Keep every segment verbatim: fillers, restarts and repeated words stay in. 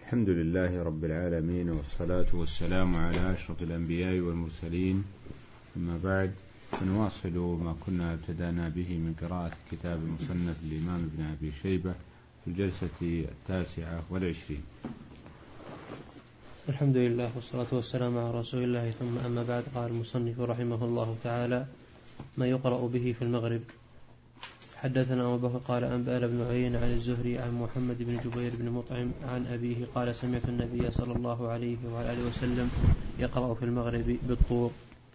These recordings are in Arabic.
الحمد لله رب العالمين، والصلاة والسلام على أشرف الأنبياء والمرسلين. أما بعد، فنواصل ما كنا ابتدأنا به من قراءة كتاب المصنف الإمام ابن أبي شيبة في الجلسة التاسعة والعشرين. الحمد لله والصلاة والسلام على رسول الله، ثم أما بعد. قال المصنف رحمه الله تعالى: ما يقرأ به في المغرب. حدثنا أبو بكر قال أنبأنا بن عيينة عن الزهري عن محمد بن جبير بن مطعم عن أبيه قال: سمعت النبي صلى الله عليه وعلى آله وسلم يقرأ في المغرب بالطور.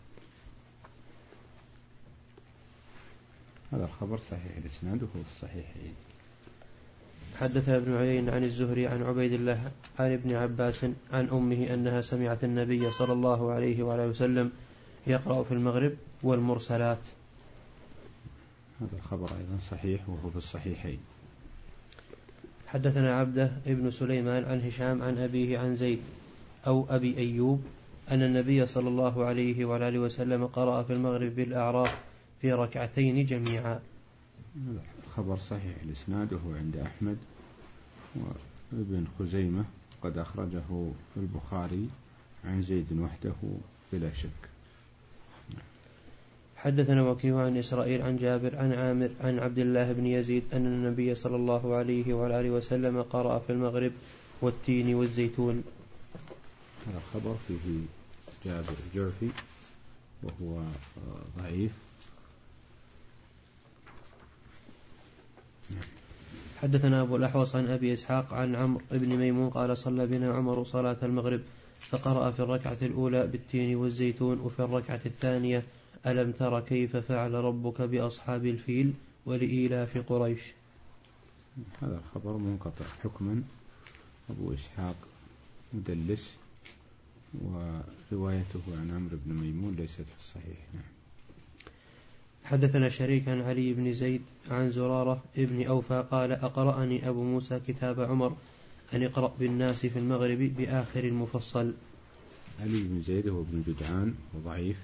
هذا الخبر صحيح الإسناد وهو الصحيحين. حدثنا ابن عيينة عن الزهري عن عبيد الله عن ابن عباس عن أمه أنها سمعت النبي صلى الله عليه وعلى آله وسلم يقرأ في المغرب والمرسلات. هذا الخبر أيضا صحيح وهو في الصحيحين. حدثنا عبده ابن سليمان عن هشام عن أبيه عن زيد أو أبي أيوب أن النبي صلى الله عليه وعلى آله وسلم قرأ في المغرب بالأعراف في ركعتين جميعا. الخبر صحيح الإسناد وهو عند أحمد وابن خزيمة، قد أخرجه في البخاري عن زيد وحده بلا شك. حدثنا وكيع عن إسرائيل عن جابر عن عامر عن عبد الله بن يزيد أن النبي صلى الله عليه وعلى آله وسلم قرأ في المغرب والتين والزيتون. هذا الخبر فيه جابر الجعفي وهو ضعيف. حدثنا أبو الأحوص عن أبي إسحاق عن عمرو بن ميمون قال: صلى بنا عمر صلاة المغرب فقرأ في الركعة الأولى بالتين والزيتون، وفي الركعة الثانية ألم تر كيف فعل ربك بأصحاب الفيل ولإيلاف قريش. هذا الخبر منقطع حكما. أبو إسحاق مدلس، وروايته عن عمرو بن ميمون ليست في الصحيح. نعم. حدثنا شريك عن علي بن زيد عن زرارة ابن أوفى قال: أقرأني أبو موسى كتاب عمر أن اقرأ بالناس في المغرب بآخر المفصل. علي بن زيد هو ابن جدعان وضعيف،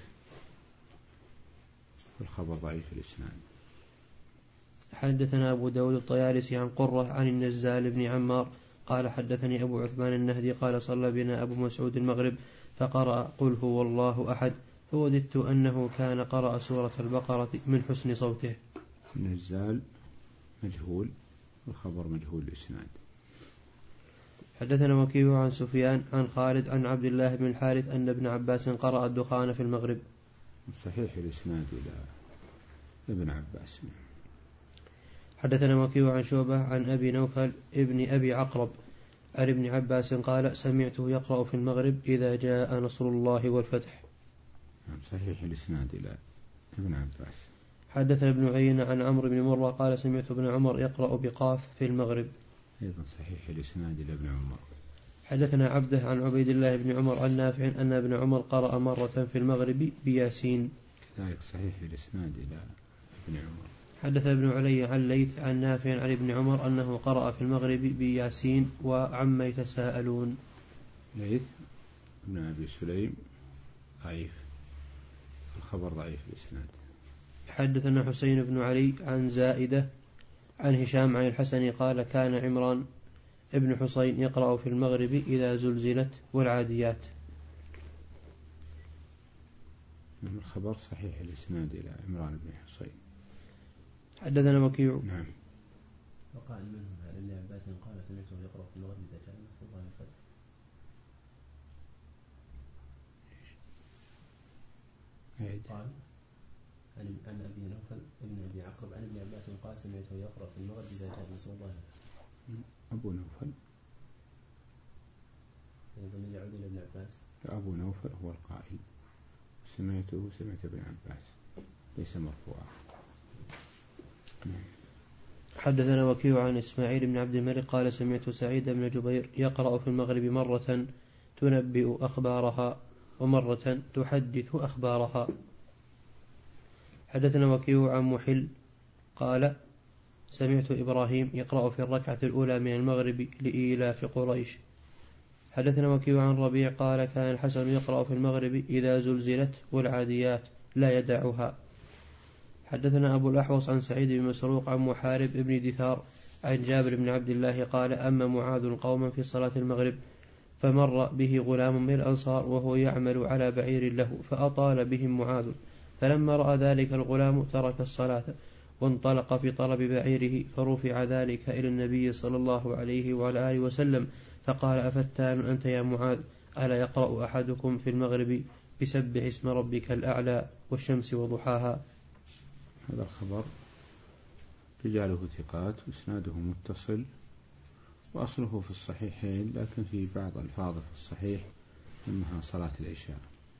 والخبر ضعيف الإسناد. حدثنا أبو داود الطيالسي عن قرة عن النزال بن عمار قال: حدثني أبو عثمان النهدي قال: صلى بنا أبو مسعود المغرب فقرأ قل هو الله أحد، فوددت أنه كان قرأ سورة البقرة من حسن صوته. النزال مجهول، والخبر مجهول الإسناد. حدثنا وكيع عن سفيان عن خالد عن عبد الله بن الحارث أن ابن عباس قرأ الدخان في المغرب. صحيح الإسناد إلى ابن عباس. حدثنا وكيع عن شعبة عن أبي نوفل ابن أبي عقرب عن ابن عباس قال: سمعته يقرأ في المغرب إذا جاء نصر الله والفتح. صحيح الإسناد إلى ابن عباس. حدثنا ابن عيينة عن عمرو بن مرة قال: سمعت ابن عمر يقرأ بقاف في المغرب. أيضا صحيح الإسناد إلى ابن عمر. حدثنا عبده عن عبيد الله بن عمر عن نافع أن ابن عمر قرأ مرة في المغرب بياسين. كذلك صحيح الإسناد إلى ابن عمر. حدث ابن علي عن ليث عن نافع عن ابن عمر أنه قرأ في المغرب بياسين وعما يتساءلون. ليث ابن أبي سليم ضعيف، الخبر ضعيف الإسناد. حدثنا حسين بن علي عن زائدة عن هشام عن الحسن قال: كان عمران ابن حسين يقرأ في المغرب إذا زلزلت والعاديات. الخبر صحيح الإسناد إلى عمران بن حسين. حدثنا وكيع. نعم. وقال منهم عن ابن عباس قال: سمعته يقرأ في المغرب إذا جاء نصر الله والفتح. قال عن عن أبي نوفل ابن أبي عقرب عن ابن عباس قال: سمعته يقرأ في المغرب إذا جاء نصر الله والفتح. أبو نوفل ضمير يعود إلى ابن عباس. أبو نوفل هو القائل، سمعته سمعت ابن عباس، ليس مرفوعا. حدثنا وكيع عن إسماعيل بن عبد الملك قال: سمعت سعيد بن جبير يقرأ في المغرب مرة تنبئ أخبارها ومرة تحدث أخبارها. حدثنا وكيع عن محل قال: سمعت إبراهيم يقرأ في الركعة الأولى من المغرب لإيلاف قريش. حدثنا وكيع عن ربيع قال: كان الحسن يقرأ في المغرب إذا زلزلت والعاديات لا يدعها. حدثنا أبو الأحوص عن سعيد بن مسروق عن محارب ابن دثار عن جابر بن عبد الله قال أما معاذ قوما في صلاة المغرب فمر به غلام من الأنصار وهو يعمل على بعير له فأطال بهم معاذ، فلما رأى ذلك الغلام ترك الصلاة وانطلق في طلب بعيره، فرفع ذلك إلى النبي صلى الله عليه وعلى آله وسلم فقال أفتان أنت يا معاذ؟ ألا يقرأ أحدكم في المغرب بسبح اسم ربك الأعلى والشمس وضحاها؟ هذا الخبر رجاله ثقات وإسناده متصل وأصله في الصحيحين، لكن في بعض ألفاظه في الصحيح إنها صلاة العشاء.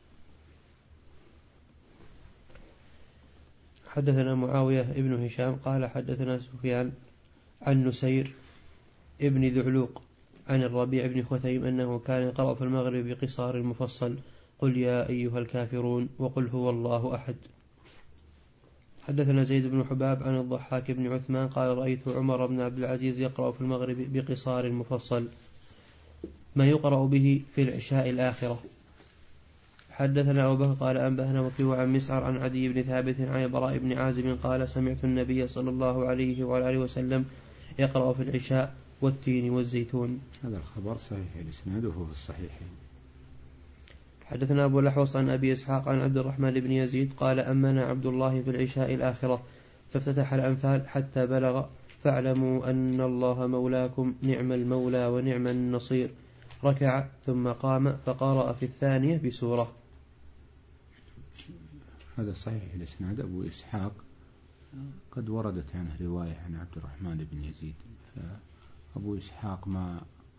حدثنا معاوية ابن هشام قال حدثنا سفيان عن نسير ابن ذعلوق عن الربيع بن خثيم أنه كان يقرأ في المغرب بقصار المفصل قل يا أيها الكافرون وقل هو الله أحد. حدثنا زيد بن حباب عن الضحاك بن عثمان قال رأيت عمر بن عبد العزيز يقرأ في المغرب بقصار المفصل ما يقرأ به في العشاء الآخرة. حدثنا أبو بكر قال أنبأنا وكيع عن مسعر عن عدي بن ثابت عن البراء بن عازب قال سمعت النبي صلى الله عليه وعلى آله وسلم يقرأ في العشاء والتين والزيتون. هذا الخبر صحيح الإسناد وهو في الصحيحين. حدثنا أبو الأحوص عن أبي إسحاق عن عبد الرحمن بن يزيد قال أمنا عبد الله في العشاء الآخرة فافتتح الأنفال حتى بلغ فاعلموا أن الله مولاكم نعم المولى ونعم النصير، ركع ثم قام فقرأ في الثانية بسورة. هذا صحيح الإسناد. أبو إسحاق قد وردت عنه رواية عن عبد الرحمن بن يزيد، فأبو إسحاق ما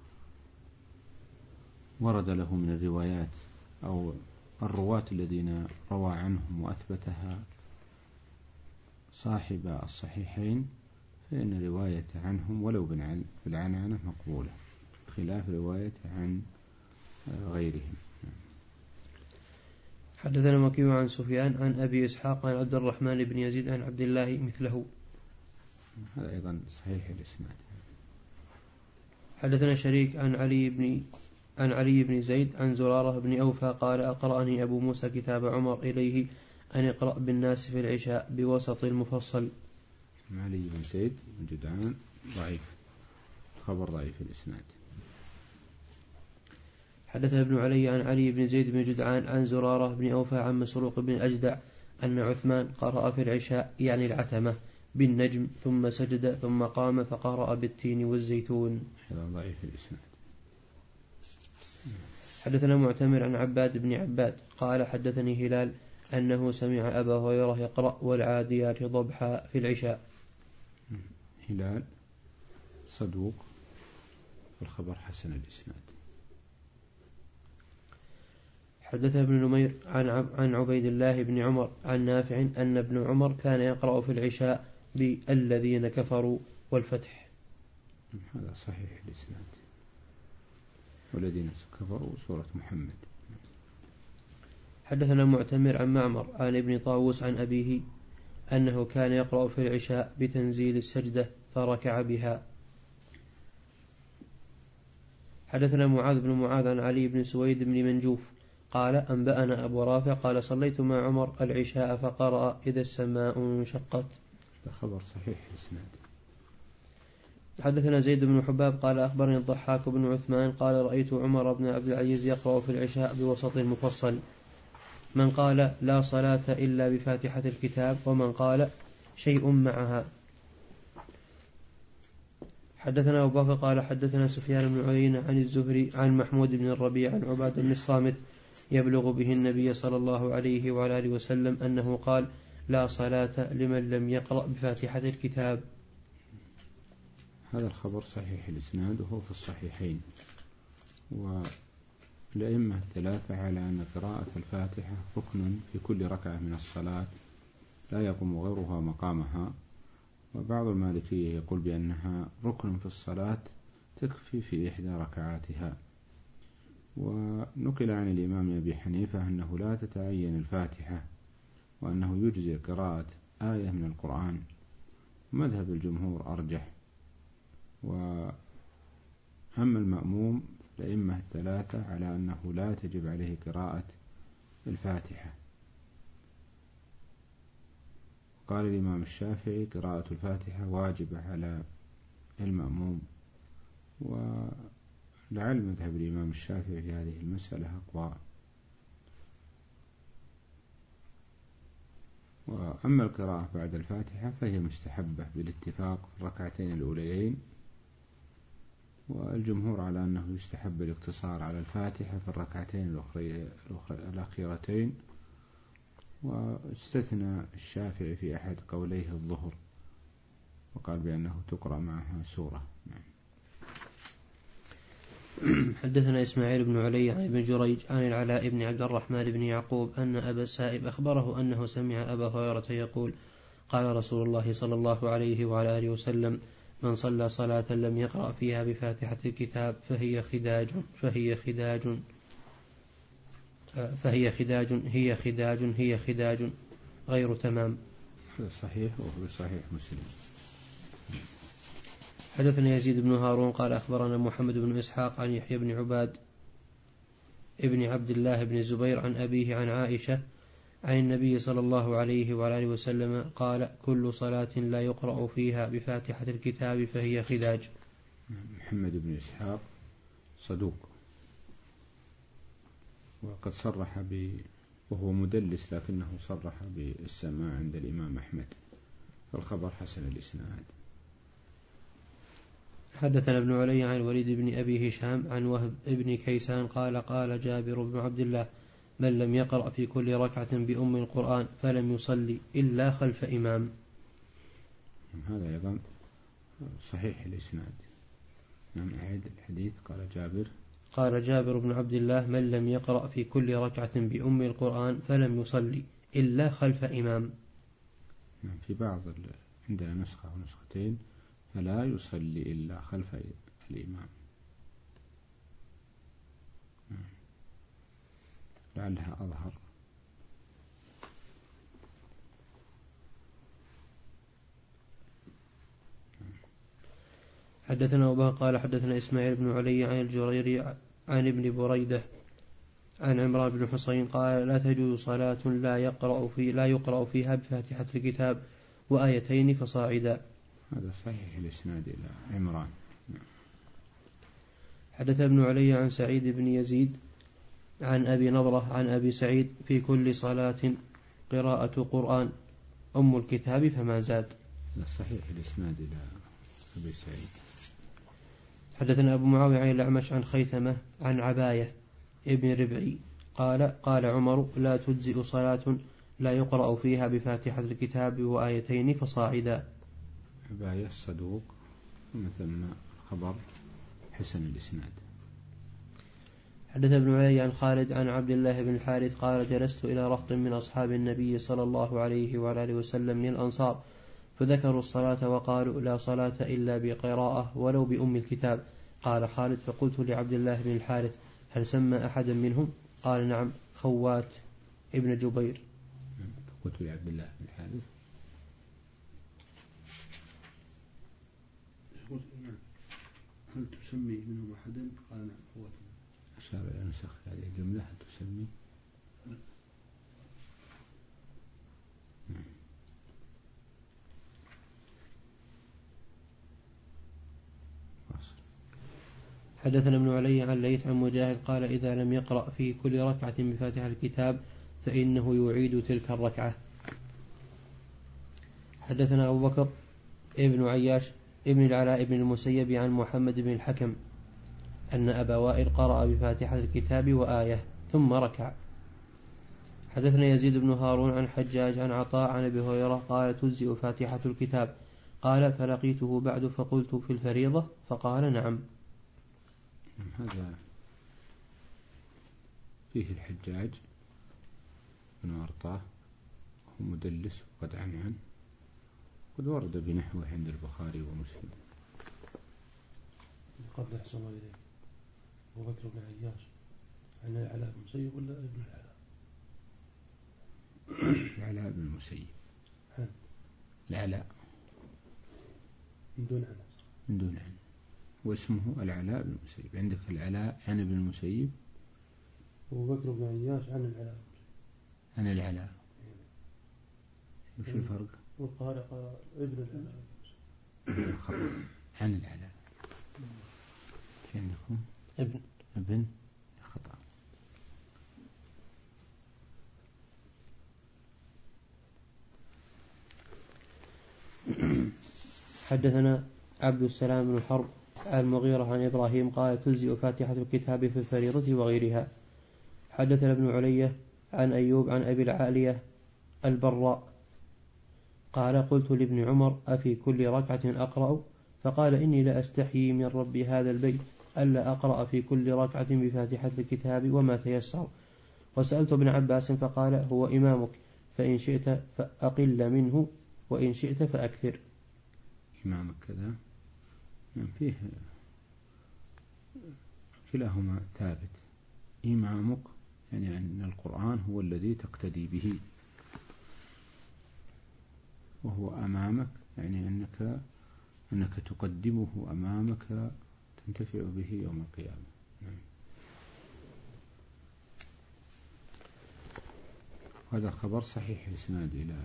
ورد له من الروايات أو الرواة الذين روى عنهم وأثبتها صاحب الصحيحين فإن رواية عنهم ولو بالعنعنة مقبولة، خلاف رواية عن غيرهم. حدثنا وكيع عن سفيان عن أبي إسحاق عن عبد الرحمن بن يزيد عن عبد الله مثله. هذا أيضا صحيح الإسناد. حدثنا شريك عن علي بن عن علي بن زيد عن زرارة بن أوفى قال أقرأني أبو موسى كتاب عمر إليه أن يقرأ بالناس في العشاء بوسط المفصل. علي بن زيد بن جدعان ضعيف، خبر ضعيف الإسناد. حدثنا ابن علي عن علي بن زيد بن جدعان عن زرارة بن أوفى عن مسروق بن أجدع أن عثمان قرأ في العشاء يعني العتمة بالنجم ثم سجد ثم قام فقرأ بالتين والزيتون. هذا ضعيف الإسناد. حدثنا معتمر عن عباد بن عباد قال حدثني هلال أنه سمع أبا هريرة يقرأ والعاديات ضبحا في العشاء. هلال صدوق والخبر حسن الإسناد. حدث ابن نمير عن عن عبيد الله بن عمر عن نافع أن ابن عمر كان يقرأ في العشاء بالذين كفروا والفتح. هذا صحيح الإسناد. والذين كفروا سورة محمد. حدثنا معتمر عن معمر عن ابن طاووس عن أبيه أنه كان يقرأ في العشاء بتنزيل السجدة فركع بها. حدثنا معاذ بن معاذ عن علي بن سويد بن منجوف قال أنبأنا أبو رافع قال صليت مع عمر العشاء فقرأ إذا السماء انشقت. خبر صحيح الإسناد. حدثنا زيد بن حباب قال أخبرني الضحاك بن عثمان قال رأيت عمر بن عبد العزيز يقرأ في العشاء بوسط المفصل من قال لا صلاة إلا بفاتحة الكتاب ومن قال شيء معها. حدثنا أبو بكر قال حدثنا سفيان بن عيينة عن الزهري عن محمود بن الربيع عن عبادة بن الصامت يبلغ به النبي صلى الله عليه وعلى آله وسلم أنه قال لا صلاة لمن لم يقرأ بفاتحة الكتاب. هذا الخبر صحيح الإسناد وهو في الصحيحين. والأئمة الثلاثة على أن قراءة الفاتحة ركن في كل ركعة من الصلاة لا يقوم غيرها مقامها، وبعض المالكية يقول بأنها ركن في الصلاة تكفي في إحدى ركعاتها. ونقل عن الإمام أبي حنيفة أنه لا تتعين الفاتحة وأنه يجزي قراءة آية من القرآن. مذهب الجمهور أرجح. وأما المأموم الأئمة الثلاثة على أنه لا تجب عليه قراءة الفاتحة. قال الإمام الشافعي قراءة الفاتحة واجبة على المأموم. ولعل مذهب الإمام الشافعي في هذه المسألة أقوى. وأما القراءة بعد الفاتحة فهي مستحبة بالاتفاق في الركعتين الأوليين، والجمهور على أنه يستحب الاقتصار على الفاتحة في الركعتين الأخيرتين، واستثنى الشافعي في أحد قوليه الظهر وقال بأنه تقرأ معها سورة. حدثنا إسماعيل بن علي عن ابن جريج عن العلاء بن عبد الرحمن بن يعقوب أن أبا السائب أخبره أنه سمع أبا هريرة يقول قال رسول الله صلى الله عليه وعلى آله وسلم من صلى صلاة لم يقرأ فيها بفاتحة الكتاب فهي خداج فهي خداج فهي خداج هي خداج هي خداج غير تمام. هذا صحيح وهو صحيح مسلم. حدثنا يزيد بن هارون قال أخبرنا محمد بن إسحاق عن يحيى بن عباد ابن عبد الله بن الزبير عن أبيه عن عائشة عن النبي صلى الله عليه وعلى آله وسلم قال كل صلاة لا يقرأ فيها بفاتحة الكتاب فهي خداج. محمد بن إسحاق صدوق وقد صرح ب وهو مدلس لكنه صرح بالسماع عند الإمام أحمد، فالخبر حسن الإسناد. حدثنا ابن علي عن الوليد بن أبي هشام عن وهب ابن كيسان قال قال جابر بن عبد الله من لم يقرأ في كل ركعة بأم القرآن فلم يصلي إلا خلف إمام. هذا أيضا صحيح الإسناد. نعم أعيد الحديث. قال جابر قال جابر بن عبد الله من لم يقرأ في كل ركعة بأم القرآن فلم يصلي إلا خلف إمام. نعم في بعض عندنا نسخة ونسختين فلا يصلي إلا خلف الإمام. لعلها أظهر. حدثنا أبو بكر قال حدثنا إسماعيل بن علي عن الجريري عن ابن بريدة عن عمران بن حسين قال لا تجوز صلاة لا يقرأ في لا يقرأ فيها بفاتحة الكتاب وآيتين فصاعدا. هذا صحيح الإسناد إلى عمران. حدث ابن علي عن سعيد بن يزيد عن أبي نضرة عن أبي سعيد في كل صلاة قراءة قرآن أم الكتاب فما زاد. هذا صحيح الإسناد إلى أبي سعيد. حدثنا أبو معاوية عن الأعمش عن خيثمة عن عباية ابن ربعي قال قال عمر لا تجزئ صلاة لا يقرأ فيها بفاتحة الكتاب وآيتين فصاعدا. عباية الصدوق مثل خبر حسن الإسناد. حدث ابن علي عن خالد عن عبد الله بن الحارث قال جلست إلى رهط من أصحاب النبي صلى الله عليه وعلى آله وسلم من الأنصار فذكروا الصلاة وقالوا لا صلاة إلا بقراءة ولو بأم الكتاب. قال خالد فقلت لعبد الله بن الحارث هل سمى أحدا منهم؟ قال نعم خوات ابن جبير. قلت لعبد الله بن الحارث هل تسمي منهم أحدا؟ قال نعم خوات. أشار إلى نسخ هذه الجملة هل تسمي؟ لا. حدثنا ابن علي عن ليث عن مجاهد قال إذا لم يقرأ في كل ركعة بفاتحة الكتاب فإنه يعيد تلك الركعة. حدثنا أبو بكر ابن عياش ابن العلاء بن المسيب عن محمد بن الحكم أن أبا وائل قرأ بفاتحة الكتاب وآية ثم ركع. حدثنا يزيد بن هارون عن حجاج عن عطاء عن أبي هريرة قال تجزئ فاتحة الكتاب قال فلقيته بعد فقلت في الفريضة فقال نعم. هذا فيه الحجاج بن أرطاه هو مدلس وقد عن عنه قد ورد بنحوه عند البخاري ومسلم. قبل أحسن الله إليك أبو بكر بن عياش عن العلاء بن المسيب ولا ابن العلاء؟ العلاء بن المسيب. هل العلاء من دون عن من دون عن واسمه العلاء بن المسيب. عندك العلاء عن ابن المسيب أبو بكر بن عياش عن العلاء عن العلاء. وش الفرق؟ والقارئ قال ابن العلاء. عن العلاء. في عندكم ابن ابن خطأ. حدثنا عبد السلام بن حرب عن المغيرة عن إبراهيم قال تجزئ فاتحة الكتاب في الفريضة وغيرها. حدثنا ابن علية عن أيوب عن أبي العالية البراء قال قلت لابن عمر أفي كل ركعة أقرأ؟ فقال إني لا أستحيي من رب هذا البيت ألا أقرأ في كل ركعة بفاتحة الكتاب وما تيسر. وسألت ابن عباس فقال هو إمامك فإن شئت فأقل منه وإن شئت فأكثر. إمامك كذا فيه كلاهما ثابت. إمامك يعني أن القرآن هو الذي تقتدي به، وهو أمامك يعني أنك أنك تقدمه أمامك تنتفع به يوم القيامة. هذا خبر صحيح الإسناد إلى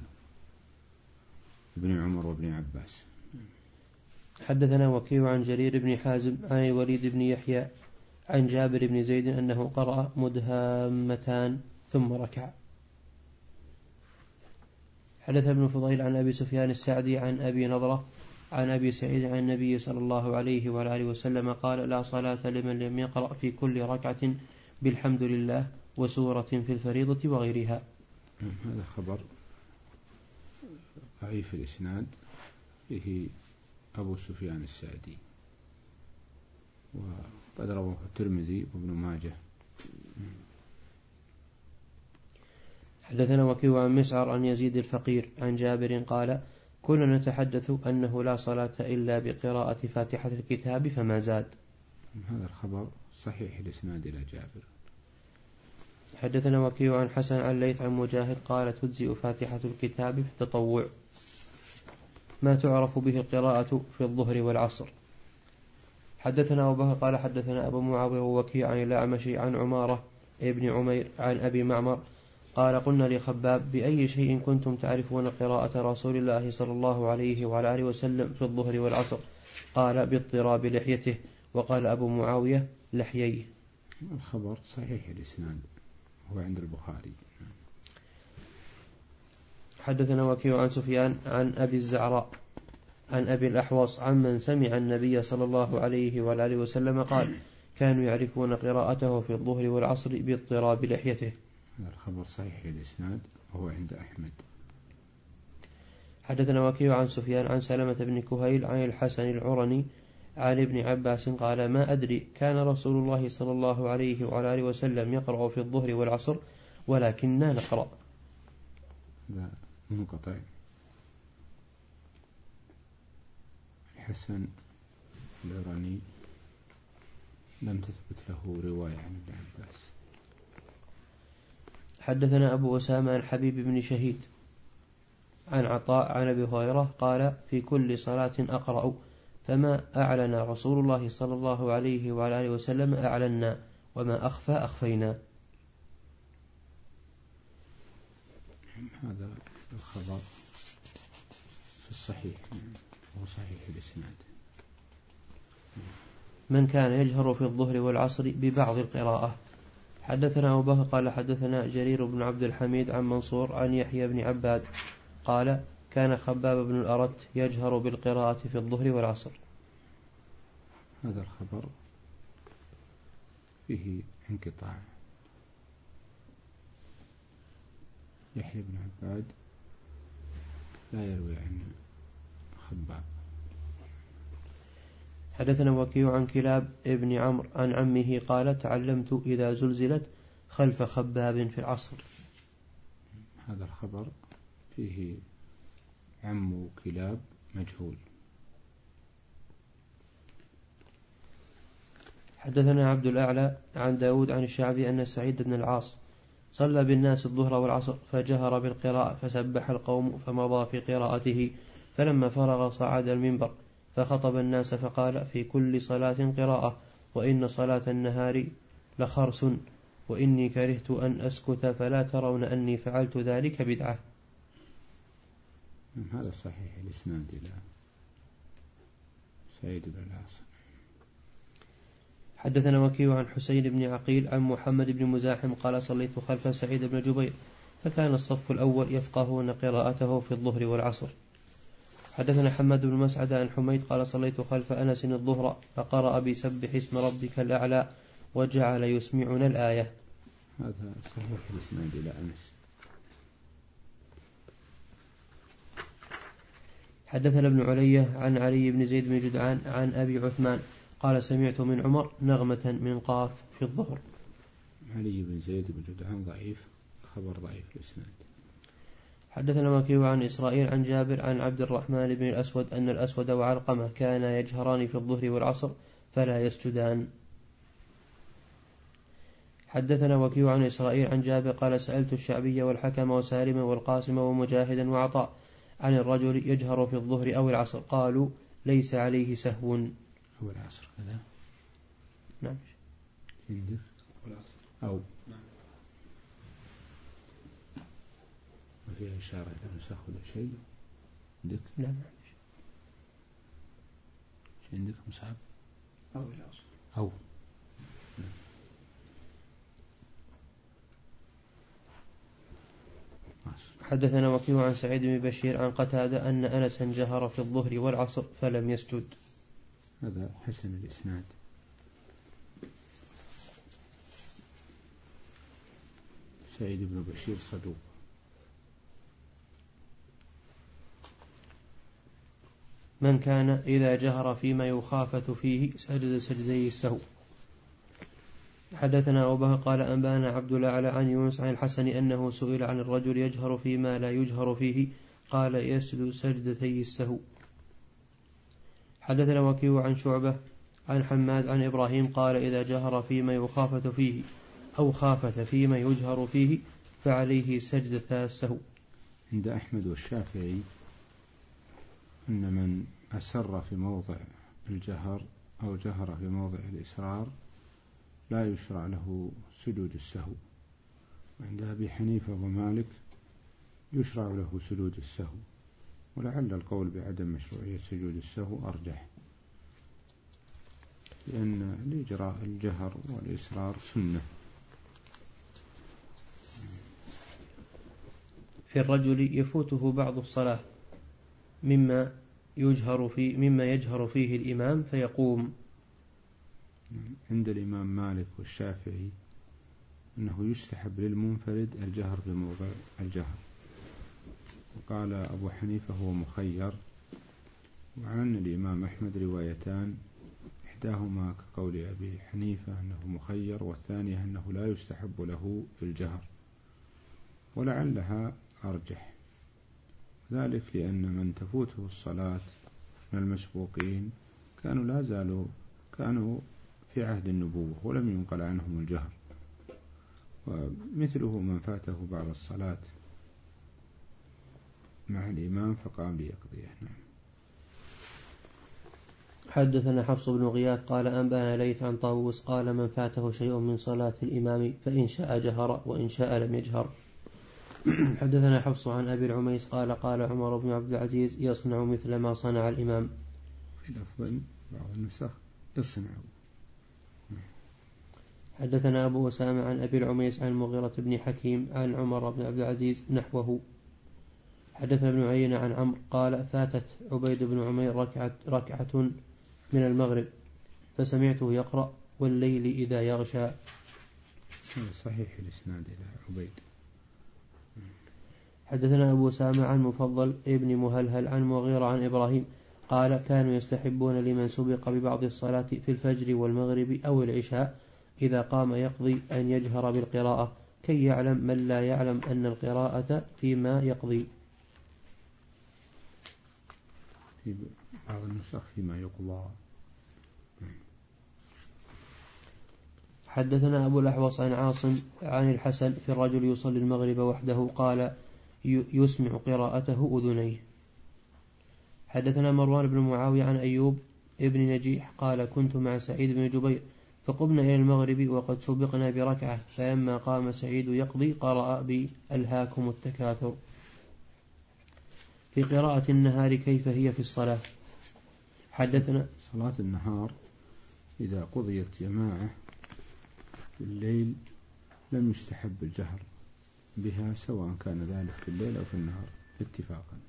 ابن عمر وابن عباس. حدثنا وكيع عن جرير بن حازم عن الوليد بن يحيى عن جابر بن زيد أنه قرأ مدهامتان ثم ركع. حدث ابن فضيل عن أبي سفيان السعدي عن أبي نضرة عن أبي سعيد عن النبي صلى الله عليه وآله وسلم قال لا صلاة لمن لم يقرأ في كل ركعة بالحمد لله وسورة في الفريضة وغيرها. هذا خبر ضعيف الإسناد فيه أبو سفيان السعدي، وقد رواه الترمذي وابن ماجه. حدثنا وكيع عن مسعر عن يزيد الفقير عن جابر قال كنا نتحدث أنه لا صلاة إلا بقراءة فاتحة الكتاب فما زاد. هذا الخبر صحيح الإسناد إلى جابر. حدثنا وكيع عن حسن عن ليث عن مجاهد قال تجزئ فاتحة الكتاب في التطوع ما تعرف به القراءة في الظهر والعصر. حدثنا أبو بكر قال حدثنا أبو معاوية ووكيع عن الأعمش عن عمارة ابن عمير عن أبي معمر قال قلنا لخباب بأي شيء كنتم تعرفون قراءة رسول الله صلى الله عليه وعلى آله وسلم في الظهر والعصر؟ قال باضطراب لحيته. وقال أبو معاوية لحييه. الخبر صحيح الإسناد هو عند البخاري. حدثنا وكيع عن سفيان عن أبي الزعراء عن أبي الأحوص عمن سمع النبي صلى الله عليه وعلى آله وسلم قال كانوا يعرفون قراءته في الظهر والعصر باضطراب لحيته. هذا الخبر صحيح الإسناد وهو عند أحمد. حدثنا وكيع عن سفيان عن سلمة بن كهيل عن الحسن العرني عن ابن عباس قال ما أدري كان رسول الله صلى الله عليه وعلى آله وسلم يقرأ في الظهر والعصر ولكننا نقرأ. لا منقطع. الحسن العرني لم تثبت له رواية عن ابن عباس. حدثنا أبو أسامة عن حبيب بن شهيد عن عطاء عن أبي هريرة قال في كل صلاة أقرأ فما أعلن رسول الله صلى الله عليه وعلى آله وسلم أعلنا وما أخفى أخفينا. هذا الخبر في الصحيح هو صحيح الإسناد. من كان يجهر في الظهر والعصر ببعض القراءة. حدثنا أبو بكر قال حدثنا جرير بن عبد الحميد عن منصور عن يحيى بن عباد قال كان خباب بن الأرت يجهر بالقراءة في الظهر والعصر. هذا الخبر فيه انقطاع. يحيى بن عباد لا يروي عن خباب. حدثنا وكيع عن كلاب ابن عمرو عن عمه قال تعلمت إذا زلزلت خلف خباب في العصر. هذا الخبر فيه عم كلاب مجهول. حدثنا عبد الأعلى عن داود عن الشعبي أن سعيد بن العاص صلى بالناس الظهر والعصر فجهر بالقراءة فسبح القوم فمضى في قراءته فلما فرغ صعد المنبر فخطب الناس فقال في كل صلاة قراءة وإن صلاة النهار لخرس وإني كرهت أن أسكت فلا ترون أني فعلت ذلك بدعة. هذا صحيح الإسناد إلى سعيد بن العاص. حدثنا وكيع عن حسين بن عقيل عن محمد بن مزاحم قال صليت خلف سعيد بن جبير فكان الصف الأول يفقهون قراءته في الظهر والعصر. حدثنا حماد بن مسعد عن حميد قال صليت خلف أنس الظهر فقرأ بسبح اسم ربك الأعلى وجعل يسمعنا الآية. هذا صحيح الإسناد إلى أنس. حدثنا ابن علية عن علي بن زيد بن جدعان عن أبي عثمان قال سمعت من عمر نغمة من قاف في الظهر. علي بن زيد بن جدعان ضعيف، خبر ضعيف الإسناد. حدثنا وكيع عن إسرائيل عن جابر عن عبد الرحمن بن الأسود أن الأسود وعلقمة كانا يجهران في الظهر والعصر فلا يسجدان. حدثنا وكيع عن إسرائيل عن جابر قال سألت الشعبي والحكم وسالم والقاسم ومجاهدا وعطاء عن الرجل يجهر في الظهر أو العصر قالوا ليس عليه سهو. هو العصر كذا؟ نعم. عندك أو نعم. وفيها إشارة إلى نسخ ولا شيء عندك؟ نعم. عندك مصعب؟ أو العصر أو حدثنا وكيع عن سعيد بن بشير عن قتادة أن أنسا جهر في الظهر والعصر فلم يسجد. هذا حسن الإسناد. سعيد بن بشير صدوق. من كان إذا جهر فيما يخافت فيه سجد سجدي السهو. حدثنا أبو بكر قال أنبانا عبد الأعلى عن يونس عن الحسن أنه سئل عن الرجل يجهر فيما لا يجهر فيه قال يسجد سجدتي السهو. حدثنا وكيع عن شعبة عن حماد عن إبراهيم قال إذا جهر فيما يخافت فيه أو خافت فيما يجهر فيه فعليه سجدتا السهو. عند أحمد والشافعي أن من أسر في موضع الجهر أو جهر في موضع الإسرار لا يشرع له سجود السهو. وعند أبي حنيفة ومالك يشرع له سجود السهو، ولعل القول بعدم مشروعية سجود السهو أرجح، لأن الإجراء الجهر والإسرار سنة. في الرجل يفوته بعض الصلاة مما يجهر في مما يجهر فيه الإمام فيقوم. عند الإمام مالك والشافعي أنه يستحب للمنفرد الجهر بموضع الجهر، وقال أبو حنيفة هو مخير. وعن الإمام أحمد روايتان، إحداهما كقول أبي حنيفة أنه مخير، والثانية أنه لا يستحب له الجهر، ولعلها أرجح، ذلك لأن من تفوته الصلاة من المسبوقين كانوا لا زالوا كانوا في عهد النبوة ولم ينقل عنهم الجهر، ومثله من فاته بعض الصلاة مع الإمام فقام ليقضيه. نعم. حدثنا حفص بن غياث قال أنبانا ليث عن طاووس قال من فاته شيء من صلاة الإمام فإن شاء جهر وإن شاء لم يجهر. حدثنا حفص عن أبي العميس قال قال عمر بن عبد العزيز يصنع مثل ما صنع الإمام. في لفظ بعض النسخ يصنع. حدثنا أبو أسامة عن أبي العميس عن مغيرة بن حكيم عن عمر بن عبد العزيز نحوه. حدثنا ابن عيينة عن عمرو قال فاتت عبيد بن عمير ركعة, ركعة من المغرب فسمعته يقرأ والليل إذا يغشى. صحيح الإسناد إلى عبيد. حدثنا أبو أسامة عن مفضل ابن مهلهل عن مغيرة عن إبراهيم قال كانوا يستحبون لمن سبق ببعض الصلاة في الفجر والمغرب أو العشاء إذا قام يقضي أن يجهر بالقراءة كي يعلم من لا يعلم أن القراءة فيما يقضي. في بعض النسخ فيما يقضى. حدثنا أبو الأحوص عن عاصم عن الحسن في الرجل يصلي المغرب وحده قال يسمع قراءته أذنيه. حدثنا مروان بن معاوية عن أيوب ابن نجيح قال كنت مع سعيد بن جبير فقمنا إلى المغرب وقد سبقنا بركعة فلما قام سعيد يقضي قرأ بألهاكم التكاثر. في قراءة النهار كيف هي في الصلاة. حدثنا صلاة النهار إذا قضيت جماعة في الليل لم يستحب الجهر بها سواء كان ذلك في الليل أو في النهار اتفاقا.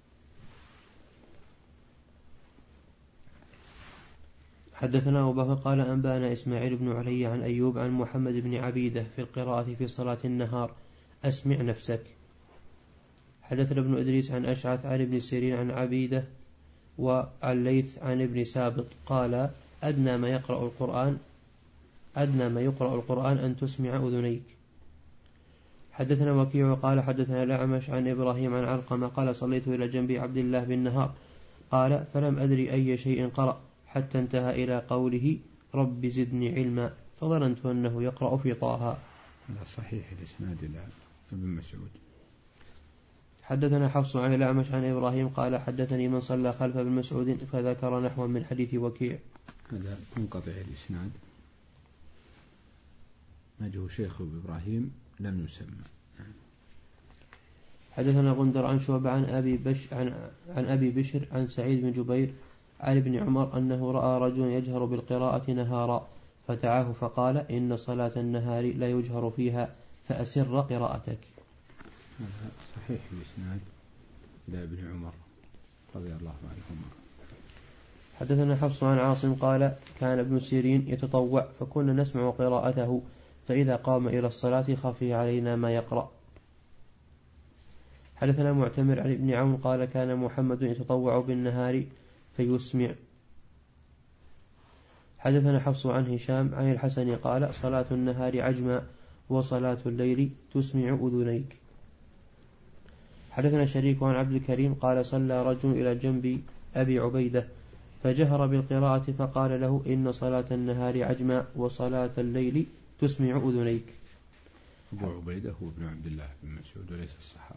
حدثنا أبو بكر قال أنبانا إسماعيل بن علي عن أيوب عن محمد بن عبيدة في القراءة في صلاة النهار أسمع نفسك. حدثنا ابن إدريس عن أشعث عن ابن سيرين عن عبيدة وعن ليث عن ابن سابط قال أدنى ما يقرأ القرآن أدنى ما يقرأ القرآن أن تسمع أذنيك. حدثنا وكيع قال حدثنا الأعمش عن إبراهيم عن علقمة قال صليت إلى جنب عبد الله بالنهار قال فلم أدري أي شيء قرأ حتى انتهى إلى قوله رب زدني علما فظننت أنه يقرأ في طه. هذا صحيح الإسناد إلى ابن مسعود. حدثنا حفص عن الأعمش عن إبراهيم قال حدثني من صلى خلف ابن مسعود فذكر نحو من حديث وكيع. هذا منقطع الإسناد، وجه شيخه إبراهيم لم يسمى. حدثنا غندر عن شعبة عن أبي بش عن, عن أبي بشر عن سعيد بن جبير عن ابن عمر أنه رأى رجلا يجهر بالقراءة نهارا فتعاه فقال إن صلاة النهار لا يجهر فيها فأسر قراءتك. هذا صحيح الإسناد إلى ابن عمر رضي الله عنهما. حدثنا حفص عن عاصم قال كان ابن سيرين يتطوع فكنا نسمع قراءته فإذا قام إلى الصلاة خفي علينا ما يقرأ. حدثنا معتمر عن ابن عون قال كان محمد يتطوع بالنهار فيسمع. حدثنا حفص عن هشام عن الحسن قال صلاة النهار عجما وصلاة الليل تسمع أذنيك. حدثنا شريك عن عبد الكريم قال صلى رجل إلى جنب أبي عبيدة فجهر بالقراءة فقال له إن صلاة النهار عجما وصلاة الليل تسمع أذنيك. أبو عبيدة هو ابن عبد الله بن مسعود وليس الصحابي.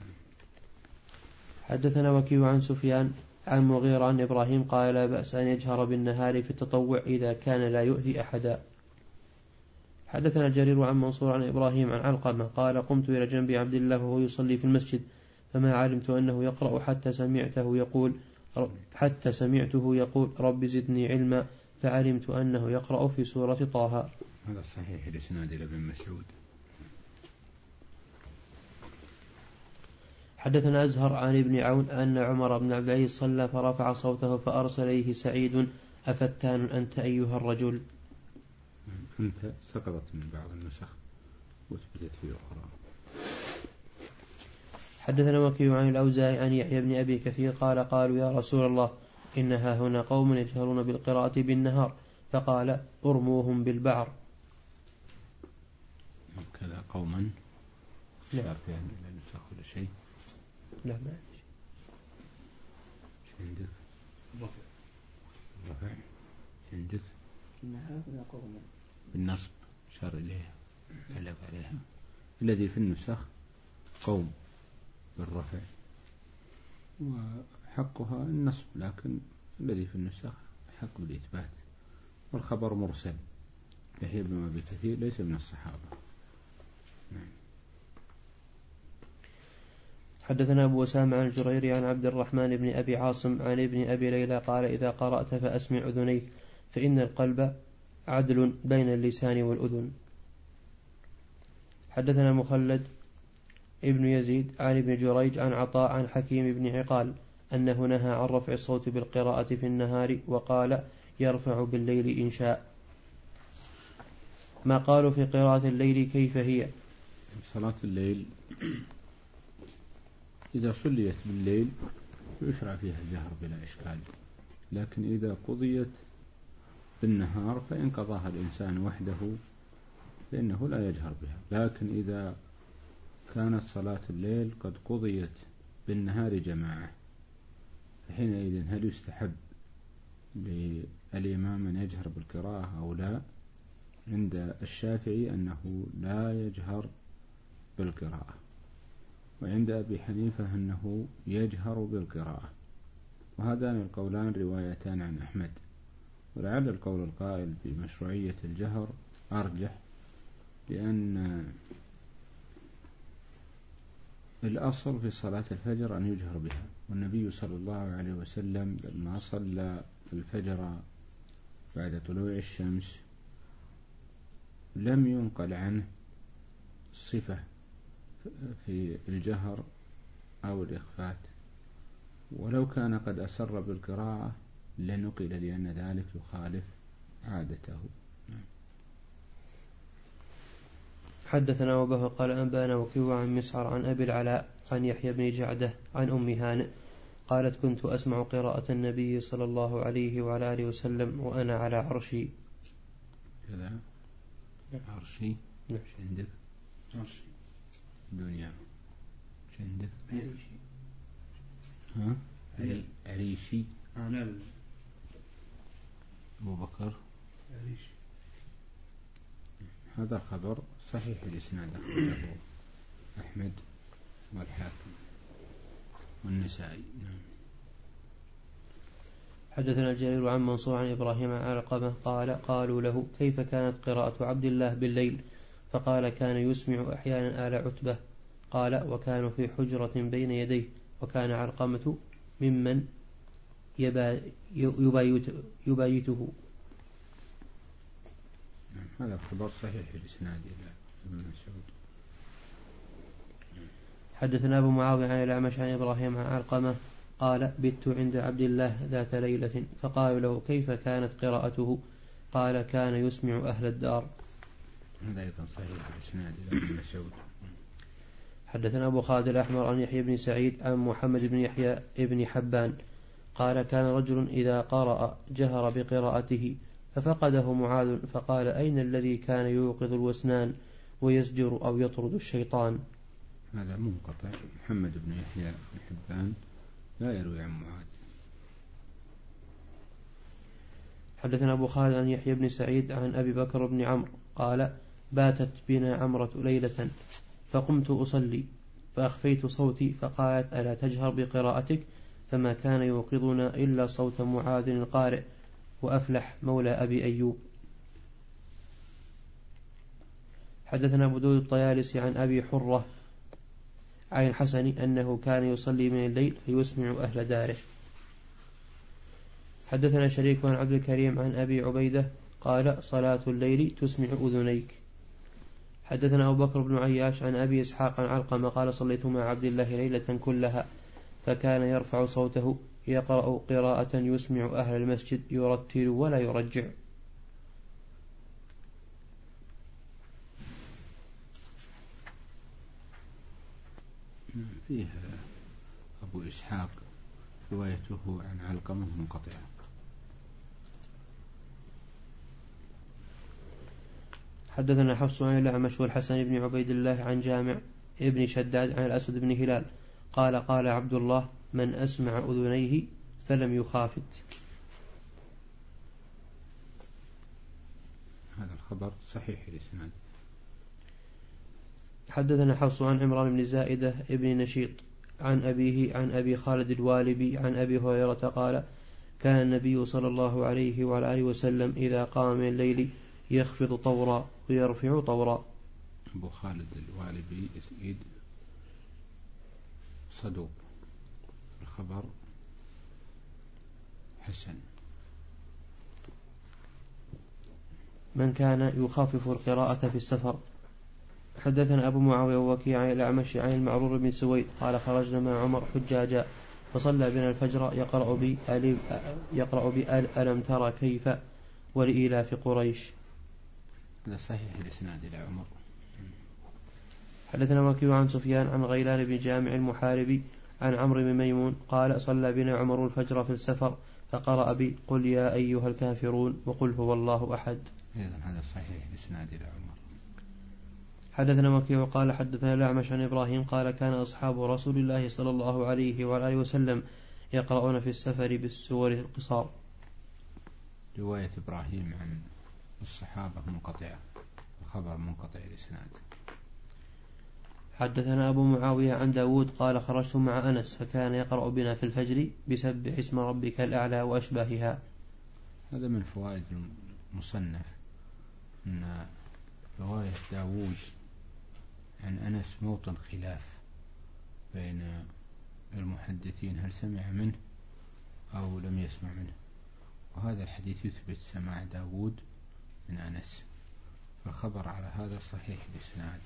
حدثنا وكيع عن سفيان عن مغيرة عن إبراهيم قال لا بأس أن يجهر بالنهار في التطوع إذا كان لا يؤذي أحدا. حدثنا جرير عن منصور عن إبراهيم عن علقمة قال قمت إلى جنب عبد الله وهو يصلي في المسجد فما علمت أنه يقرأ حتى سمعته يقول حتى سمعته يقول رب زدني علما فعلمت أنه يقرأ في سورة طه. هذا صحيح الإسناد إلى ابن مسعود. حدثنا أزهر عن ابن عون أن عمر بن عبد العزيز صلى فرفع صوته فأرسل إليه سعيد أفتان أنت أيها الرجل. أنت سقطت من بعض النسخ وثبتت في أخرى. حدثنا وكيع عن الأوزاعي عن يحيى بن أبي كثير قال قالوا يا رسول الله إنها هنا قوم يجهرون بالقراءة بالنهار فقال ارموهم بالبعر. كذا قوما لا صار فيها لا نسخ ولا شيء. لا ما شو عندك؟ رفع رفع عندك إنها هنا قوم بالنصب شار إليها علق عليها. الذي في النسخ قوم بالرفع وحقها النصب لكن الذي في النسخ حق بالإثبات والخبر مرسل. يحيى بن أبي كثير ليس من الصحابة. نعم. حدثنا أبو أسامة عن الجريري عن عبد الرحمن بن أبي عاصم عن ابن أبي ليلى قال إذا قرأت فأسمع أذنيك فإن القلب عدل بين اللسان والأذن. حدثنا مخلد ابن يزيد عن ابن جريج عن عطاء عن حكيم بن عقال أنه نهى عن رفع الصوت بالقراءة في النهار وقال يرفع بالليل إن شاء. ما قالوا في قراءة الليل كيف هي؟ صلاة الليل إذا صليت بالليل يشرع فيها الجهر بلا إشكال، لكن إذا قضيت بالنهار فإن قضاها الإنسان وحده فإنه لا يجهر بها. لكن إذا كانت صلاة الليل قد قضيت بالنهار جماعة فحينئذ هل يستحب للإمام أن يجهر بالقراءة أو لا؟ عند الشافعي أنه لا يجهر بالقراءة، وعند أبي حنيفة أنه يجهر بالقراءة، وهذان القولان روايتان عن أحمد. ولعل القول القائل بمشروعية الجهر أرجح، لأن الأصل في صلاة الفجر أن يجهر بها، والنبي صلى الله عليه وسلم لما صلى الفجر بعد طلوع الشمس لم ينقل عنه صفة في الجهر أو الإخفات، ولو كان قد أسر بالقراءة لنقل لأن ذلك يخالف عادته. حدثنا أبو قال أنبانا وكيع عن مسعر عن أبي العلاء عن يحيى بن جعدة عن أم هانئ قالت كنت أسمع قراءة النبي صلى الله عليه وعلى آله وسلم وأنا على عرشي. كذا عرشي عندك عرشي دنيا عندك عريشي ها عري... عريشي آه نعم أبو بكر عريشي. هذا الخبر صحيح الإسناد، أخرجه أحمد والحاكم والنسائي. حدثنا الجرير عن منصور عن إبراهيم عن علقمة قال قالوا له كيف كانت قراءة عبد الله بالليل؟ فقال كان يسمع أحيانا آل عتبة. قال وكانوا في حجرة بين يديه، وكان علقمة ممن يبايت يبايته. هذا الخبر صحيح الإسناد إلى ابن مسعود. حدثنا أبو معاوية عن الأعمش عن إبراهيم عن علقمة قال بت عند عبد الله ذات ليلة فقالوا له كيف كانت قراءته؟ قال كان يسمع أهل الدار. هذا أيضا صحيح الإسناد إلى ابن مسعود. حدثنا أبو خالد الأحمر عن يحيى بن سعيد عن محمد بن يحيى بن حبان قال كان رجل إذا قرأ جهر بقراءته ففقده معاذ فقال أين الذي كان يوقظ الوسنان ويزجر أو يطرد الشيطان؟ هذا منقطع. محمد بن يحيى بن حبان لا يروي عن معاذ. حدثنا أبو خالد عن يحيى بن سعيد عن أبي بكر بن عمرو قال باتت بنا عمرة ليلة فقمت أصلي فأخفيت صوتي فقالت ألا تجهر بقراءتك؟ فما كان يوقظنا إلا صوت معاذ القارئ وأفلح مولى أبي أيوب. حدثنا أبو داود الطيالسي عن أبي حرة عن الحسن أنه كان يصلي من الليل فيسمع أهل داره. حدثنا شريك عن عبد الكريم عن أبي عبيدة قال صلاة الليل تسمع أذنيك. حدثنا أبو بكر بن عياش عن أبي إسحاق عن علقمة قال صليت مع عبد الله ليلة كلها فكان يرفع صوته يقرأ قراءة يسمع أهل المسجد يرتل ولا يرجع. فيه أبو إسحاق روايته عن علقمة منقطعة. حدثنا حفص عن الأعمش والحسن بن عبيد الله عن جامع ابن شداد عن الأسود بن هلال قال قال عبد الله من أسمع أذنيه فلم يخافت. هذا الخبر صحيح الإسناد. حدثنا حفص عن عمران بن زائدة ابن نشيط عن أبيه عن أبي خالد الوالبي عن أبي هريرة قال كان النبي صلى الله عليه وعلى آله وسلم إذا قام من الليل يخفض طورا ويرفع طورا. أبو خالد الوالبي يزيد صدوق، الخبر حسن. من كان يخفف القراءة في السفر. حدثنا أبو معاوية ووكيع عن الأعمش عن المعرور بن سويد قال خرجنا مع عمر حجاجا فصلى بنا الفجر يقرأ بي يقرأ بألم ترى كيف ولإيلاف قريش. هذا صحيح الإسناد إلى عمر. حدثنا وكيع عن سفيان عن غيلان بن جامع المحاربي عن عمرو بن ميمون قال صلى بنا عمر الفجر في السفر فقرأ بي قل يا أيها الكافرون وقل هو الله أحد. إذن هذا صحيح الإسناد إلى عمر. حدثنا وكيع قال حدثنا الأعمش عن إبراهيم قال كان أصحاب رسول الله صلى الله عليه وعلى آله وسلم يقرؤون في السفر بالسور القصار. رواية إبراهيم عن الصحابة منقطعة، الخبر منقطع الإسناد. حدثنا أبو معاوية عن داود قال خرجت مع أنس فكان يقرأ بنا في الفجر بسبح اسم ربك الأعلى وأشباهها. هذا من فوائد المصنف أن رواية داود عن أنس موطن خلاف بين المحدثين هل سمع منه أو لم يسمع منه، وهذا الحديث يثبت سماع داود من أنس، فالخبر على هذا صحيح الإسناد.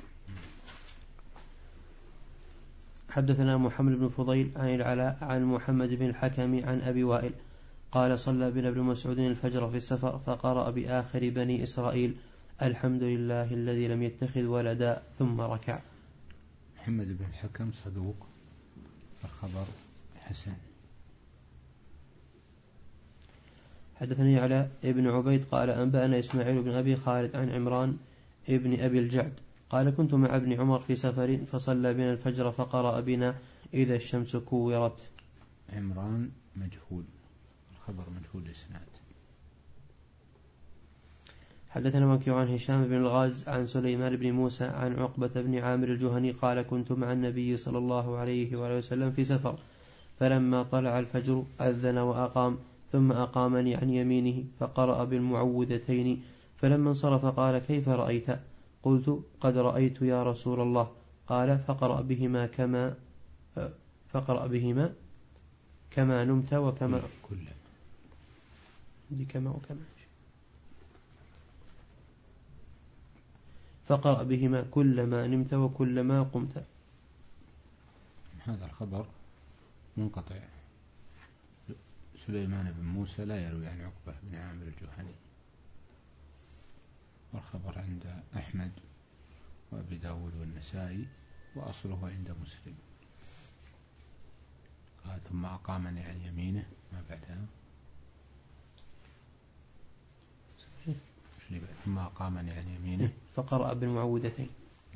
حدثنا محمد بن فضيل عن العلاء عن محمد بن الحكم عن أبي وائل قال صلى بنا ابن مسعود الفجر في السفر فقرأ بآخر بني إسرائيل الحمد لله الذي لم يتخذ ولدا ثم ركع. محمد بن الحكم صدوق، الخبر حسن. حدثني على ابن عبيد قال أنبأنا إسماعيل بن أبي خالد عن عمران ابن أبي الجعد قال كنت مع ابن عمر في سفر فصلى بنا الفجر فقرأ بنا إذا الشمس كورت. عمران مجهول، الخبر مجهول الإسناد. حدثنا وكيع عن هشام بن الغاز عن سليمان بن موسى عن عقبة بن عامر الجهني قال كنت مع النبي صلى الله عليه وآله وسلم في سفر فلما طلع الفجر أذن وأقام ثم أقامني عن يمينه فقرأ بالمعوذتين فلما انصرف قال كيف رأيت؟ قلت قد رأيت يا رسول الله. قال فقرأ بهما كما فقرأ بهما كما نمت وكما كل دي كما وكما فقرأ بهما كلما نمت وكلما قمت. هذا الخبر منقطع. سليمان بن موسى لا يروي عن عقبة بن عامر الجهني، والخبر عند أحمد وأبي داود والنسائي وأصله عند مسلم. قال ثم أقامني عن يمينه ما بعدها ثم أقامني عن يمينه فقرأ بالمعوذتين.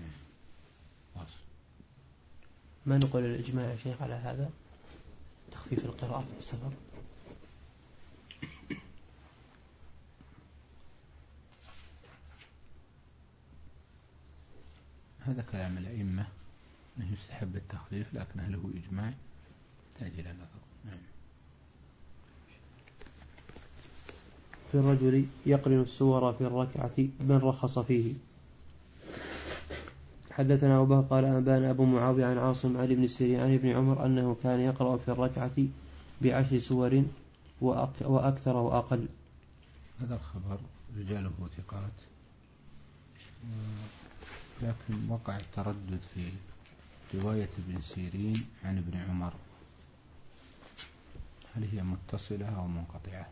ما نقول الإجماع يا شيخ على هذا تخفيف القراءة في السفر؟ هذا كلام الأئمة أنه يستحب التخفيف، لكن هل هو إجماع تحتاج إلى نظر. نعم. في الرجل يقرن السور في الركعة من رخص فيه. حدثنا أبو بكر قال أنبانا أبو معاوية عن عاصم عن ابن سيرين عن ابن عمر أنه كان يقرأ في الركعة بعشر سور وأكثر وأقل. هذا الخبر رجاله ثقات، لكن وقع التردد في رواية ابن سيرين عن ابن عمر، هل هي متصلة أو منقطعة؟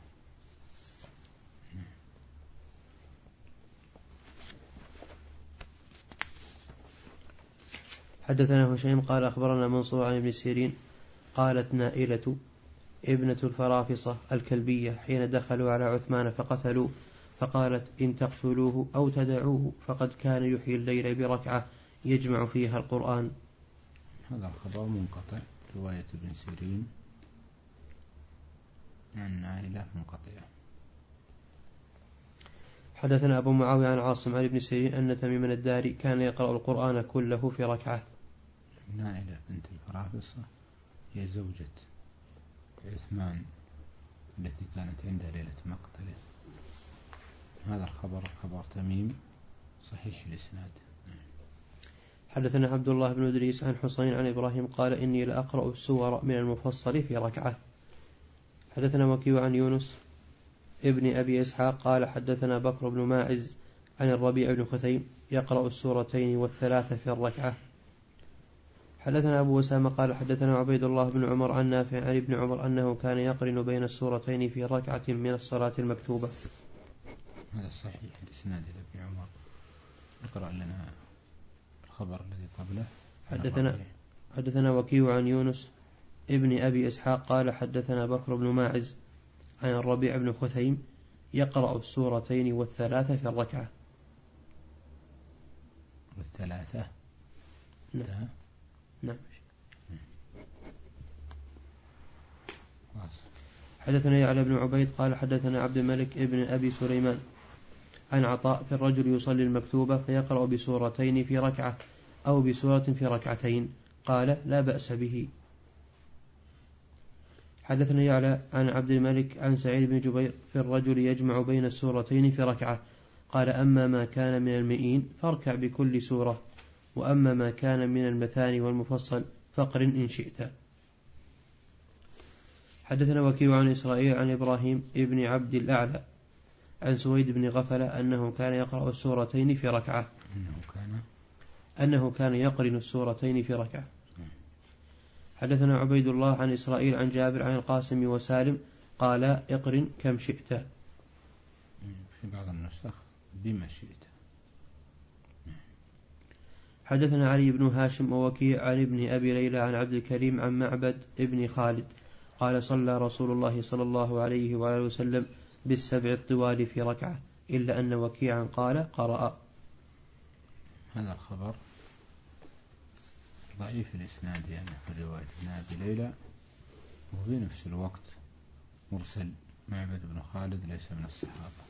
حدثنا هشيم قال أخبرنا منصور عن ابن سيرين قالت نائلة ابنة الفرافصة الكلبية حين دخلوا على عثمان فقتلوا فقالت إن تقتلوه أو تدعوه فقد كان يحيي الليل بركعة يجمع فيها القرآن. هذا الخبر منقطع، رواية ابن سيرين عن نائلة منقطعة. حدثنا أبو معاوية عن عاصم عن ابن سيرين أن تميم الداري كان يقرأ القرآن كله في ركعة. نائلة بنت الفرافصة هي زوجة عثمان التي كانت عندها ليلة مقتله. هذا الخبر خبر تميم صحيح الإسناد. حدثنا عبد الله بن إدريس عن حسين عن إبراهيم قال إني لأقرأ السور من المفصل في ركعة. حدثنا وكيع عن يونس ابن أبي إسحاق قال حدثنا بكر بن ماعز عن الربيع بن خثيم يقرأ السورتين والثلاثة في الركعة. حدثنا أبو أسامة قال حدثنا عبيد الله بن عمر عن نافع عن ابن عمر أنه كان يقرن بين السورتين في ركعة من الصلاة المكتوبة. هذا صحيح الإسناد إلى ابن عمر. اقرأ لنا الخبر الذي قبله. حدثنا حدثنا وكيع عن يونس ابن أبي إسحاق قال حدثنا بكر بن ماعز عن الربيع بن خثيم يقرأ السورتين والثلاثة في الركعة. والثلاثة نعم نعم. حدثنا يعلى بن عبيد قال حدثنا عبد الملك ابن أبي سليمان عن عطاء في الرجل يصلي المكتوبة فيقرأ بسورتين في ركعة أو بسورة في ركعتين قال لا بأس به. حدثنا يعلى عن عبد الملك عن سعيد بن جبير في الرجل يجمع بين السورتين في ركعة قال أما ما كان من المئين فاركع بكل سورة وأما ما كان من المثاني والمفصل فاقرن إن شئت. حدثنا وكيع عن إسرائيل عن إبراهيم ابن عبد الأعلى عن سويد بن غفلة أنه كان يقرأ السورتين في ركعة أنه كان أنه كان يقرن السورتين في ركعة. حدثنا عبيد الله عن إسرائيل عن جابر عن القاسم وسالم قال اقرن كم شئت. في بعض النسخ بما شئت. حدثنا علي بن هاشم ووكيع عن ابن أبي ليلى عن عبد الكريم عن معبد ابن خالد قال صلى رسول الله صلى الله عليه وآله وسلم بالسبع الطوال في ركعة إلا أن وكيعا قال قرأ. هذا الخبر ضعيف الإسناد يعني في رواية ابن أبي ليلى، وفي نفس الوقت مرسل. معبد بن خالد ليس من الصحابة.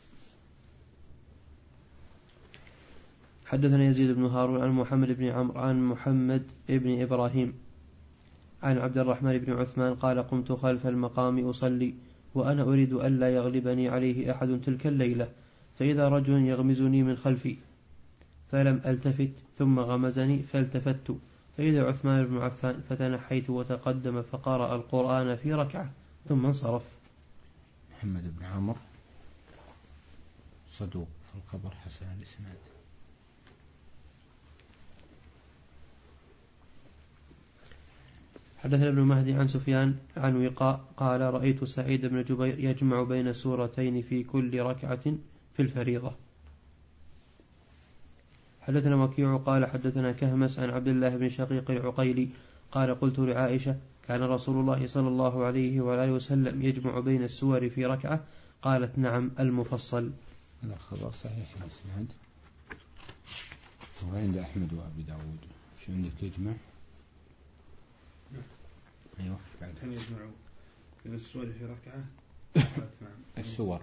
حدثنا يزيد بن هارون عن محمد بن عمرو عن محمد بن إبراهيم عن عبد الرحمن بن عثمان قال قمت خلف المقام أصلي وأنا أريد ألا يغلبني عليه أحد تلك الليلة، فإذا رجل يغمزني من خلفي فلم ألتفت ثم غمزني فالتفت فإذا عثمان بن عفان فتنحيت وتقدم فقرأ القرآن في ركعة ثم انصرف. محمد بن عمرو صدوق في الخبر حسن الإسناد. حدثنا ابن مهدي عن سفيان عن وقاء قال رأيت سعيد بن جبير يجمع بين سورتين في كل ركعة في الفريضة. حدثنا وكيع قال حدثنا كهمس عن عبد الله بن شقيق العقيلي قال قلت لعائشة كان رسول الله صلى الله عليه وآله وسلم يجمع بين السور في ركعة؟ قالت نعم المفصل. هذا الخبر صحيح الإسناد وعند أحمد وأبي داود. شو عندك يجمع؟ أيوة بعد كان يجمع بين السور في ركعة. السور.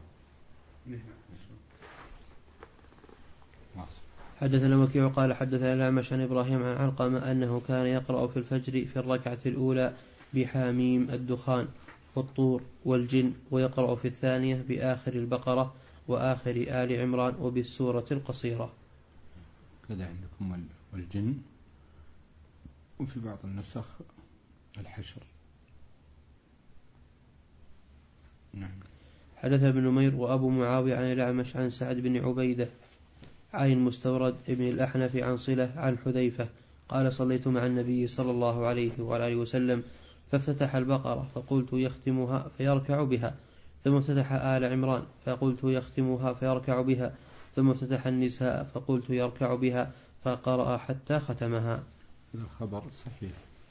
حدثنا وكيع قال حدثنا الأعمش عن إبراهيم عن علقمة أنه كان يقرأ في الفجر في الركعة الأولى بحاميم الدخان والطور والجن، ويقرأ في الثانية بآخر البقرة وآخر آل عمران وبالسورة القصيرة. كذا عندكم والجن، وفي بعض النسخ الحشر. نعم. حدث ابن نمير وأبو معاوية عن الأعمش عن سعد بن عبيدة عن المستورد ابن الأحنف عن صلة عن حذيفة قال صليت مع النبي صلى الله عليه وآله وسلم فافتتح البقرة فقلت يختمها فيركع بها، ثم افتتح آل عمران فقلت يختمها فيركع بها، ثم افتتح النساء فقلت يركع بها، فقرأ حتى ختمها. هذا الخبر صحيح،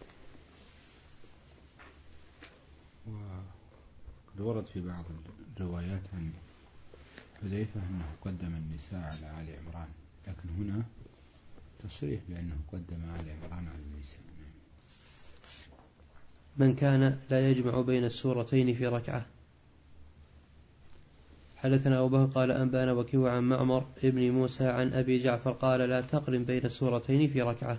وقد ورد في بعض الروايات عن حذيفة أنه قدم النساء على آل عمران، لكن هنا تصريح بأنه قدم آل عمران على النساء. من كان لا يجمع بين السورتين في ركعة. حدثنا أبو بكر قال أنبانا وكيع عن معمر ابن موسى عن أبي جعفر قال لا تقرن بين السورتين في ركعة.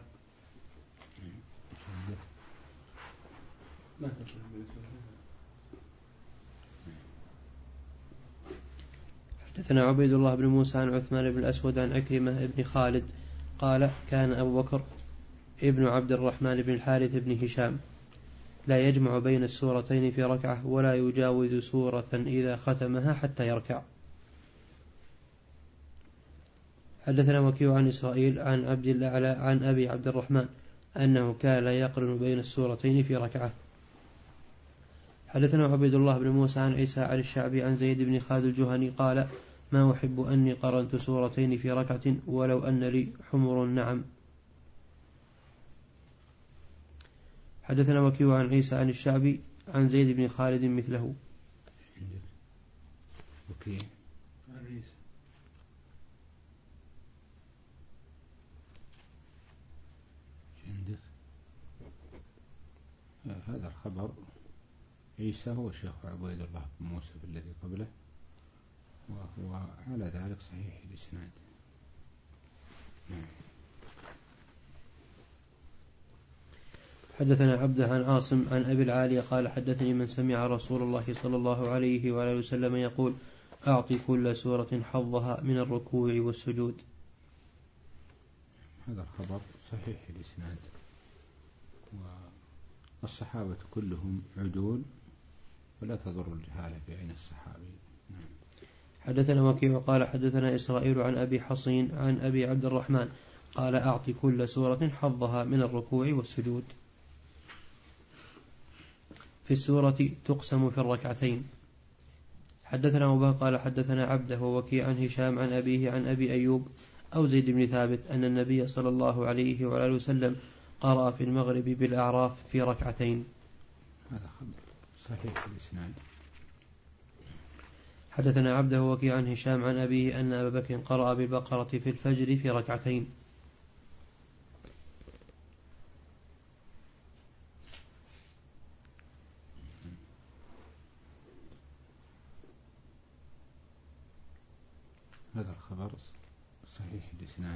حدثنا عبيد الله بن موسى عن عثمان بن الأسود عن عكرمة بن خالد قال كان أبو بكر ابن عبد الرحمن بن الحارث بن هشام لا يجمع بين السورتين في ركعة ولا يجاوز سورة إذا ختمها حتى يركع. حدثنا وكيع عن إسرائيل عن عبد الأعلى عن أبي عبد الرحمن أنه كان لا يقرن بين السورتين في ركعة. حدثنا عبيد الله بن موسى عن عيسى عن الشعبي عن زيد بن خالد الجهني قال ما أحب أني قرنت سورتين في ركعة ولو أن لي حمر النعم. حدثنا وكيع عن عيسى عن الشعبي عن زيد بن خالد مثله. وكيع عن عيسى عندك هذا الخبر. عيسى هو شيخ عبيد الله بن موسى الذي قبله، وهو على ذلك صحيح الإسناد. حدثنا عبده عن عاصم عن أبي العالية قال حدثني من سمع رسول الله صلى الله عليه وآله وسلم يقول أعطي كل سورة حظها من الركوع والسجود. هذا الخبر صحيح الإسناد، والصحابة كلهم عدول ولا تضر الجهالة في عين الصحابي. نعم. حدثنا وكيع قال حدثنا إسرائيل عن أبي حصين عن أبي عبد الرحمن قال أعط كل سورة حظها من الركوع والسجود. في السورة تقسم في الركعتين. حدثنا أبو بكر قال حدثنا عبده ووكيع عن هشام عن أبيه عن أبي أيوب أو زيد بن ثابت أن النبي صلى الله عليه وعلى وسلم قرأ في المغرب بالأعراف في ركعتين. هذا خبر صحيح الإسناد. حدثنا عبده ووكيع عن هشام عن أبيه أن أبا بكر قرأ بالبقرة في الفجر في ركعتين. هذا الخبر صحيح الإسناد.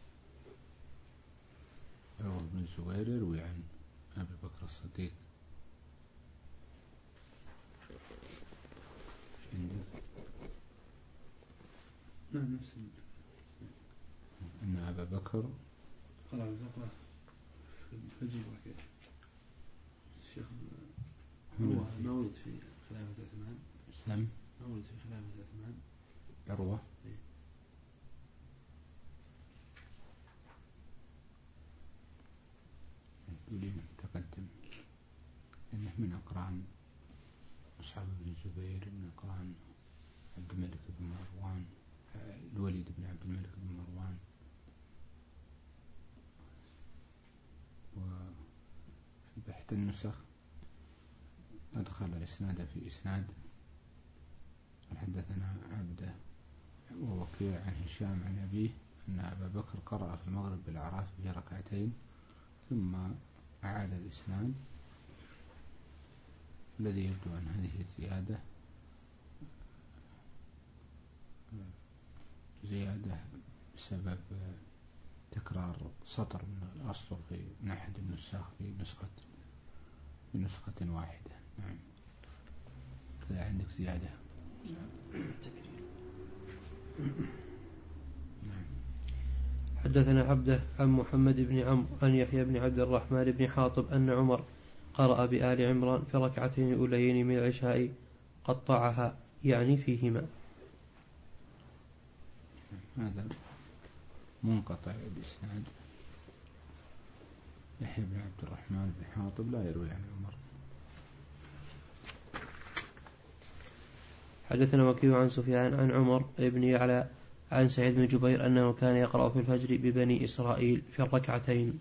عروة بن الزبير يروي عن أبي بكر الصديق. عندك نعم نفس أن أبا بكر قرأ البقرة في الفجر وكذا. الشيخ هو ما ولد في خلافة عثمان. سلم ما ولد في خلافة عثمان. عروة. يقولي تقدم إنه من أقران مصعب بن الزبير، من أقران عبد الملك بن مروان، الوليد بن عبد الملك بن مروان. وفي بحث النسخ أدخل إسناد في إسناد. حدثنا عبده ووكيع عن هشام عن أبيه أن أبا بكر قرأ في المغرب بالأعراف في ركعتين، ثم أعاد الإسناد الذي يبدو أن هذه الزيادة زيادة بسبب تكرار سطر من الأسطر في من أحد النساخ في نسخة بنسخة واحدة. نعم. كذا عندك زيادة. نعم. حدثنا عبده عن محمد بن عمرو عن يحيى بن عبد الرحمن بن حاطب أن عمر قرأ بآل عمران في ركعتين أوليين من العشاء قطعها يعني فيهما. هذا منقطع الإسناد. يحيى بن عبد الرحمن بن حاطب لا يروي عن عمر. حدثنا وكيع عن سفيان عن عمر بن يعلى عن سعيد بن جبير أنه كان يقرأ في الفجر ببني إسرائيل في الركعتين.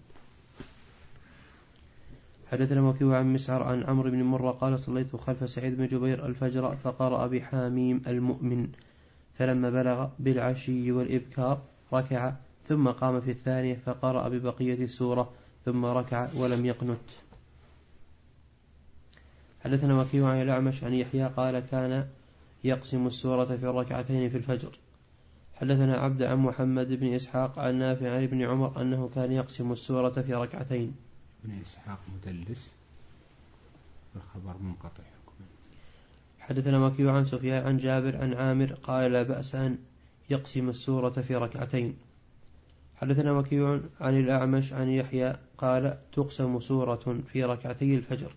حدثنا وكيع عن مسعر عن عمرو بن مرة قال صليت خلف سعيد بن جبير الفجر فقرأ بحاميم المؤمن، فلما بلغ بالعشي والإبكار ركع، ثم قام في الثانية فقرأ ببقية السورة ثم ركع ولم يقنت. حدثنا وكيع عن الأعمش عن يحيى قال كان يقسم السورة في الركعتين في الفجر. حدثنا عبد عن محمد بن إسحاق عن نافع عن ابن عمر أنه كان يقسم السورة في ركعتين. ابن إسحاق مدلس والخبر منقطع حكما. حدثنا وكيع عن سفيان عن جابر عن عامر قال لا بأس أن يقسم السورة في ركعتين. حدثنا وكيع عن الأعمش عن يحيى قال تقسم سورة في ركعتي الفجر.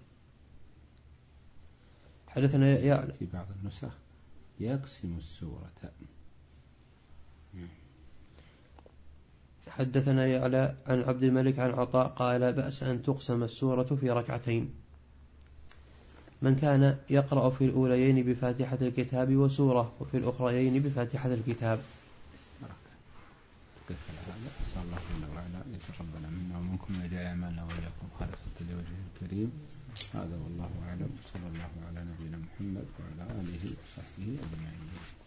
حدثنا يعلى في بعض النسخ يقسم السورة. حدثنا يعلى عن عبد الملك عن عطاء قال بأس أن تقسم السورة في ركعتين. من كان يقرأ في الأوليين بفاتحة الكتاب وسورة وفي الأخريين بفاتحة الكتاب. كيف هذا؟ صلى الله عليه وعلا يتقبل منا ومنكم ويجعل أعمالنا وإياكم خالصة لوجهه الكريم. هذا والله أعلم. صلى الله على نبينا محمد وعلى آله وصحبه أجمعين.